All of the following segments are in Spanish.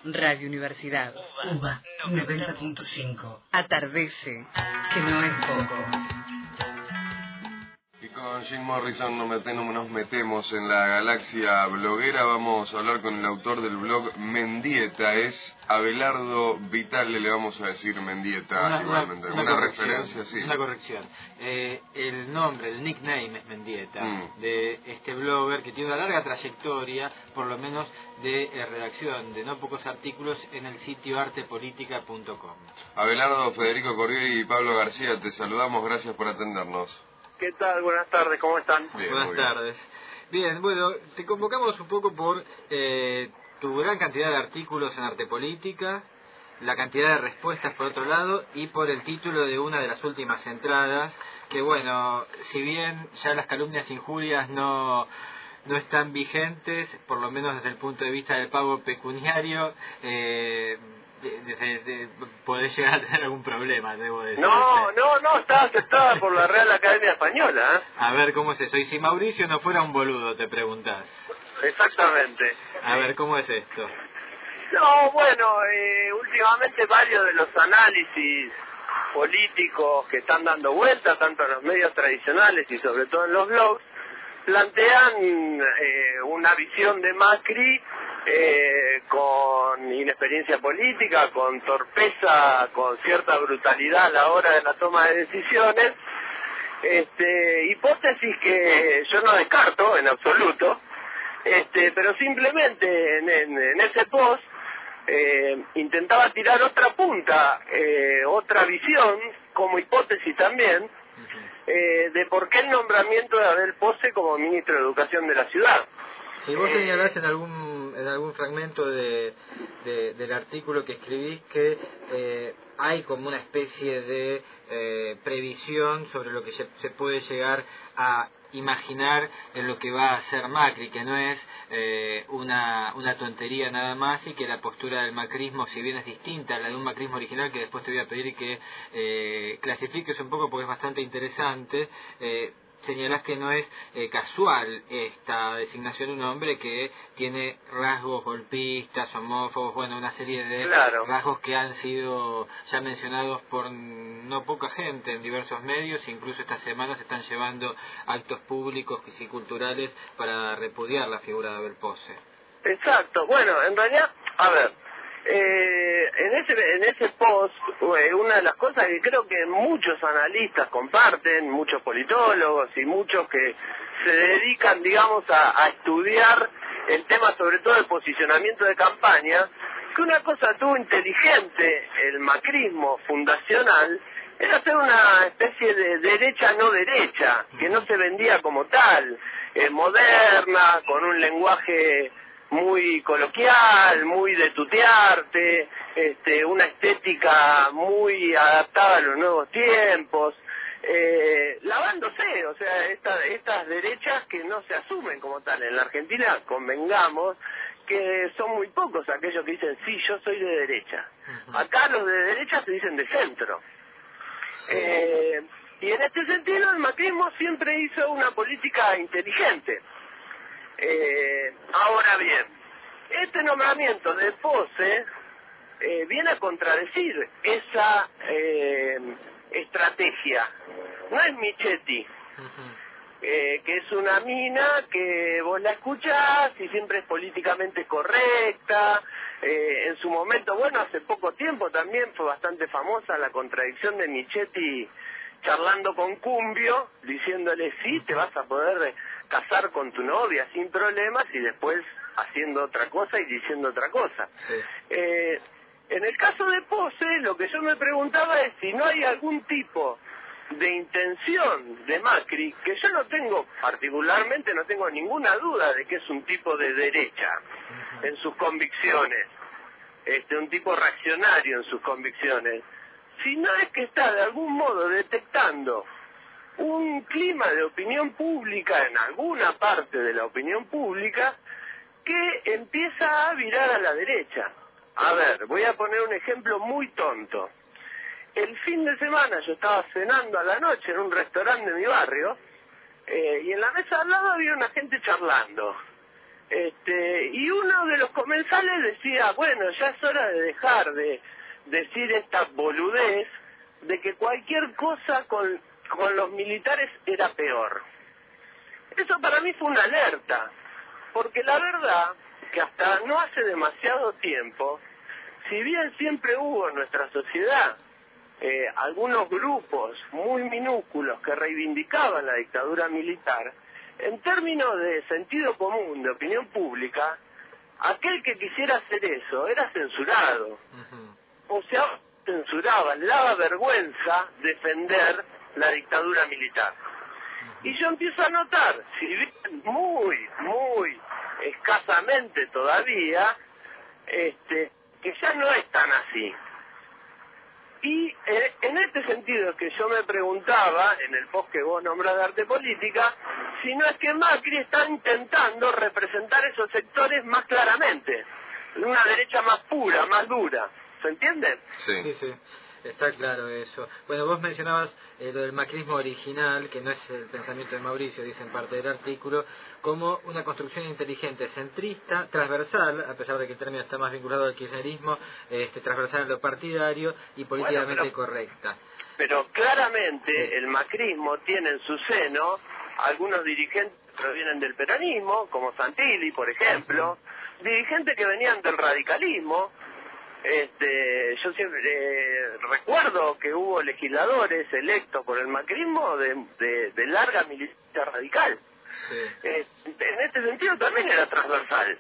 Radio Universidad. UBA 90.5. Atardece, que no es poco. Y con Jim Morrison nos metemos en la galaxia bloguera. Vamos a hablar con el autor del blog Mendieta. Es Abelardo Vitale, le vamos a decir Mendieta igualmente. Una referencia, sí. Una corrección. El nombre, el nickname es Mendieta, de este blogger que tiene una larga trayectoria, por lo menos de redacción de no pocos artículos en el sitio artepolitica.com. Abelardo, Federico Corrieri y Pablo García, te saludamos, gracias por atendernos. ¿Qué tal? Buenas tardes, ¿cómo están? Bien, buenas tardes. Bien, bueno, te convocamos un poco por tu gran cantidad de artículos en Artepolítica, la cantidad de respuestas por otro lado, y por el título de una de las últimas entradas, que bueno, si bien ya las calumnias e injurias no están vigentes, por lo menos desde el punto de vista del pago pecuniario, podés llegar a tener algún problema, debo decir. No, está aceptada por la Real Academia Española, ¿eh? A ver, ¿cómo es eso? Y si Mauricio no fuera un boludo, te preguntás. Exactamente. A ver, ¿cómo es esto? No, bueno, últimamente varios de los análisis políticos que están dando vuelta, tanto en los medios tradicionales y sobre todo en los blogs, plantean una visión de Macri con inexperiencia política, con torpeza, con cierta brutalidad a la hora de la toma de decisiones, hipótesis que yo no descarto en absoluto, pero simplemente en ese post intentaba tirar otra punta, otra visión, como hipótesis también, de por qué el nombramiento de Abel Pose como ministro de Educación de la ciudad. Si vos señalás en algún fragmento del artículo que escribís que hay como una especie de previsión sobre lo que se puede llegar a imaginar en lo que va a hacer Macri, que no es una tontería nada más, y que la postura del macrismo, si bien es distinta a la de un macrismo original, que después te voy a pedir que clasifiques un poco porque es bastante interesante, señalás que no es casual esta designación de un hombre que tiene rasgos golpistas, homófobos, bueno, una serie de rasgos que han sido ya mencionados por no poca gente en diversos medios, incluso esta semana se están llevando actos públicos y culturales para repudiar la figura de Abel Pose. Exacto, bueno, en realidad, a ver, en ese post, una de las cosas que creo que muchos analistas comparten, muchos politólogos y muchos que se dedican, digamos, a estudiar el tema, sobre todo el posicionamiento de campaña, que una cosa tuvo inteligente el macrismo fundacional, era hacer una especie de derecha no derecha, que no se vendía como tal, moderna, con un lenguaje muy coloquial, muy de tutearte, una estética muy adaptada a los nuevos tiempos, lavándose, o sea, estas derechas que no se asumen como tal. En la Argentina, convengamos que son muy pocos aquellos que dicen, sí, yo soy de derecha. Acá los de derecha se dicen de centro. Sí. Y en este sentido el macrismo siempre hizo una política inteligente. Ahora bien, este nombramiento de Pose viene a contradecir esa estrategia. No es Michetti, que es una mina que vos la escuchás y siempre es políticamente correcta. En su momento, bueno, hace poco tiempo también fue bastante famosa la contradicción de Michetti charlando con Cumbio, diciéndole sí, te vas a poder casar con tu novia sin problemas, y después haciendo otra cosa y diciendo otra cosa. Sí. En el caso de Pose, lo que yo me preguntaba es si no hay algún tipo de intención de Macri, que yo no tengo, particularmente no tengo ninguna duda de que es un tipo de derecha en sus convicciones, un tipo reaccionario en sus convicciones, si no es que está de algún modo detectando un clima de opinión pública en alguna parte de la opinión pública que empieza a virar a la derecha. A ver, voy a poner un ejemplo muy tonto. El fin de semana yo estaba cenando a la noche en un restaurante de mi barrio, y en la mesa al lado había una gente charlando. Y uno de los comensales decía, bueno, ya es hora de dejar de decir esta boludez de que cualquier cosa con los militares era peor. Eso para mí fue una alerta, porque la verdad que hasta no hace demasiado tiempo, si bien siempre hubo en nuestra sociedad algunos grupos muy minúsculos que reivindicaban la dictadura militar, en términos de sentido común, de opinión pública, aquel que quisiera hacer eso era censurado. O sea, censuraban, daba vergüenza defender la dictadura militar. Y yo empiezo a notar, si bien muy escasamente todavía, que ya no es tan así. Y en este sentido que yo me preguntaba, en el post que vos nombrás de arte política, si no es que Macri está intentando representar esos sectores más claramente, una derecha más pura, más dura. ¿Se entiende? Sí. Está claro eso. Bueno, vos mencionabas lo del macrismo original, que no es el pensamiento de Mauricio, dice en parte del artículo, como una construcción inteligente, centrista, transversal, a pesar de que el término está más vinculado al kirchnerismo, transversal en lo partidario y políticamente correcta. Pero claramente el macrismo tiene en su seno algunos dirigentes que provienen del peronismo, como Santilli, por ejemplo, dirigentes que venían del radicalismo. Yo siempre recuerdo que hubo legisladores electos por el macrismo de larga militancia radical. Sí. En este sentido también era transversal.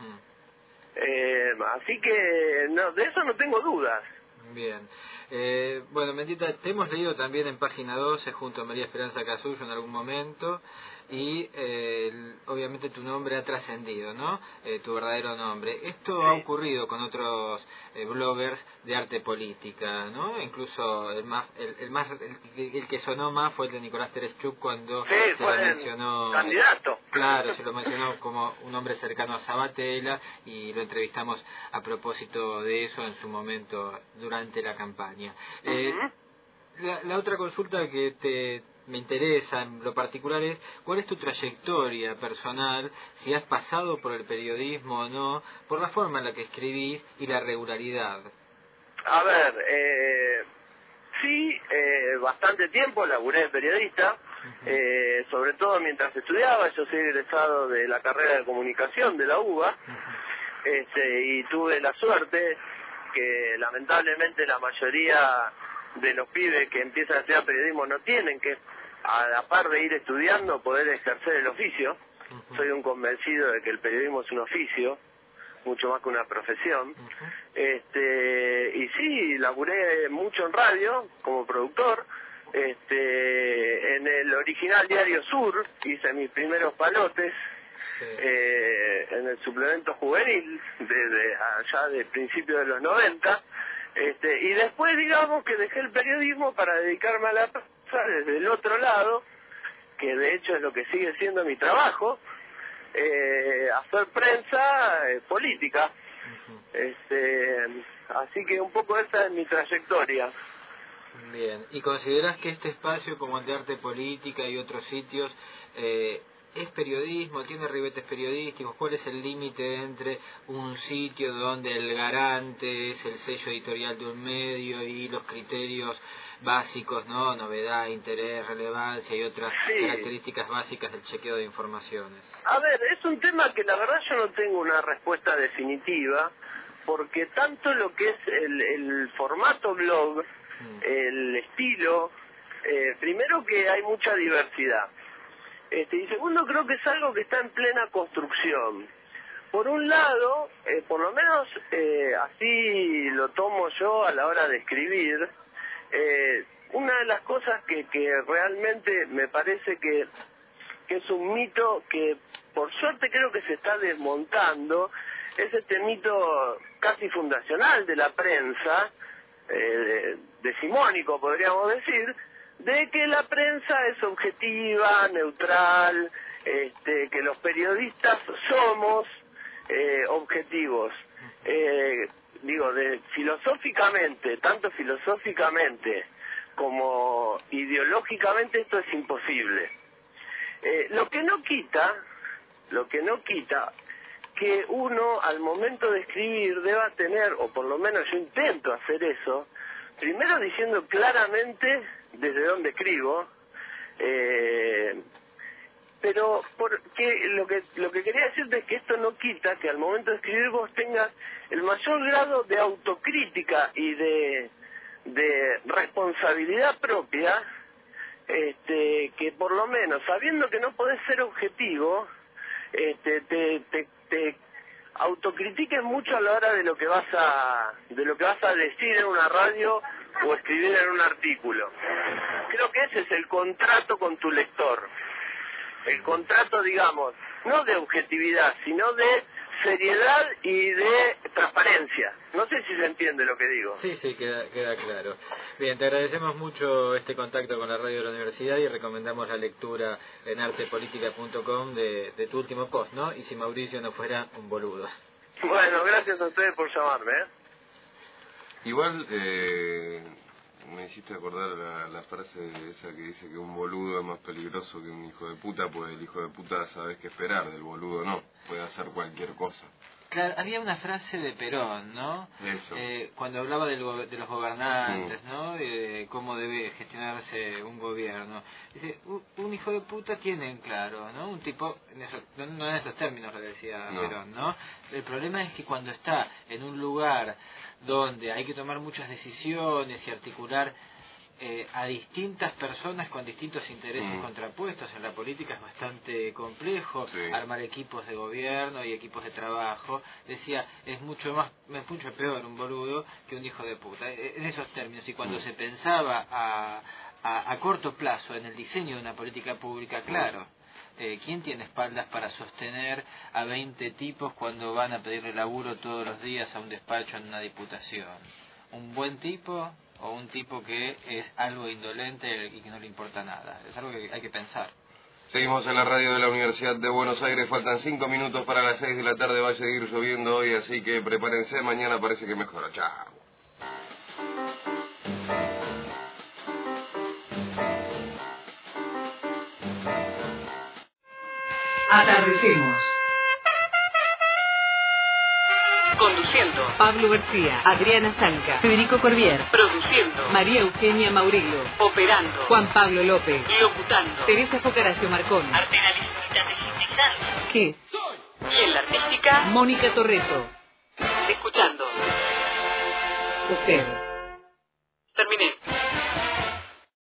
Así que no, de eso no tengo dudas. Bien. Bueno, Mendieta, te hemos leído también en página 12 junto a María Esperanza Casullo en algún momento y obviamente tu nombre ha trascendido, ¿no? Tu verdadero nombre. Esto ha ocurrido con otros bloggers de arte política, ¿no? Incluso el que sonó más fue el de Nicolás Tereshchuk cuando se lo mencionó. Candidato. Claro, se lo mencionó como un hombre cercano a Sabatella y lo entrevistamos a propósito de eso en su momento durante la campaña. La otra consulta que me interesa en lo particular es ¿cuál es tu trayectoria personal, si has pasado por el periodismo o no, por la forma en la que escribís y la regularidad? A ver, sí, bastante tiempo laburé de periodista, sobre todo mientras estudiaba. Yo soy egresado de la carrera de comunicación de la UBA, y tuve la suerte que lamentablemente la mayoría de los pibes que empiezan a estudiar periodismo no tienen, que a la par de ir estudiando poder ejercer el oficio. Soy un convencido de que el periodismo es un oficio, mucho más que una profesión. Y sí, laburé mucho en radio como productor. En el original Diario Sur hice mis primeros palotes. En el suplemento juvenil desde allá de principios de los 90, y después digamos que dejé el periodismo para dedicarme a la prensa desde el otro lado, que de hecho es lo que sigue siendo mi trabajo, hacer prensa política. Así que un poco esa es mi trayectoria. Bien, ¿y consideras que este espacio como el de arte política y otros sitios es periodismo, tiene ribetes periodísticos? ¿Cuál es el límite entre un sitio donde el garante es el sello editorial de un medio y los criterios básicos, ¿no? Novedad, interés, relevancia y otras características básicas del chequeo de informaciones? A ver, es un tema que la verdad yo no tengo una respuesta definitiva, porque tanto lo que es el formato blog, el estilo, primero que hay mucha diversidad. Y segundo, creo que es algo que está en plena construcción. Por un lado, por lo menos así lo tomo yo a la hora de escribir, una de las cosas que realmente me parece que es un mito que por suerte creo que se está desmontando, es este mito casi fundacional de la prensa, decimónico podríamos decir, de que la prensa es objetiva, neutral, que los periodistas somos objetivos. Filosóficamente, tanto filosóficamente como ideológicamente esto es imposible. Lo que no quita que uno al momento de escribir deba tener, o por lo menos yo intento hacer eso, primero diciendo claramente desde dónde escribo, pero porque lo que quería decirte es que esto no quita que al momento de escribir vos tengas el mayor grado de autocrítica y de responsabilidad propia, que por lo menos sabiendo que no podés ser objetivo, te autocritiques mucho a la hora de lo que vas a decir en una radio o escribir en un artículo. Creo que ese es el contrato con tu lector. El contrato, digamos, no de objetividad, sino de seriedad y de transparencia. No sé si se entiende lo que digo. Sí, queda claro. Bien, te agradecemos mucho este contacto con la radio de la universidad y recomendamos la lectura en artepolitica.com de tu último post, ¿no? Y si Mauricio no fuera un boludo. Bueno, gracias a ustedes por llamarme, Igual, me hiciste acordar la frase esa que dice que un boludo es más peligroso que un hijo de puta, pues el hijo de puta sabes qué esperar, del boludo no, puede hacer cualquier cosa. Claro, había una frase de Perón, ¿no? Eso. Cuando hablaba de los gobernantes, ¿no? De cómo debe gestionarse un gobierno. Dice, un hijo de puta tienen claro, ¿no? Un tipo, no en esos términos lo decía Perón, ¿no? El problema es que cuando está en un lugar donde hay que tomar muchas decisiones y articular a distintas personas con distintos intereses contrapuestos, en la política es bastante complejo, armar equipos de gobierno y equipos de trabajo, decía, es mucho peor un boludo que un hijo de puta, en esos términos, y cuando se pensaba a corto plazo en el diseño de una política pública, claro, ¿quién tiene espaldas para sostener a 20 tipos cuando van a pedirle laburo todos los días a un despacho en una diputación? ¿Un buen tipo o un tipo que es algo indolente y que no le importa nada? Es algo que hay que pensar. Seguimos en la radio de la Universidad de Buenos Aires, faltan 5 minutos para las 6 de la tarde, va a seguir lloviendo hoy, así que prepárense, mañana parece que mejora. Chao. Atardecemos. Conduciendo Pablo García, Adriana Zanca, Federico Corbier. Produciendo María Eugenia Maurillo. Operando Juan Pablo López. Locutando Teresa Focaracio Marcón. Artenalicita desintegrante. ¿Qué? Y en la artística Mónica Torreto. Escuchando. Usted. Terminé.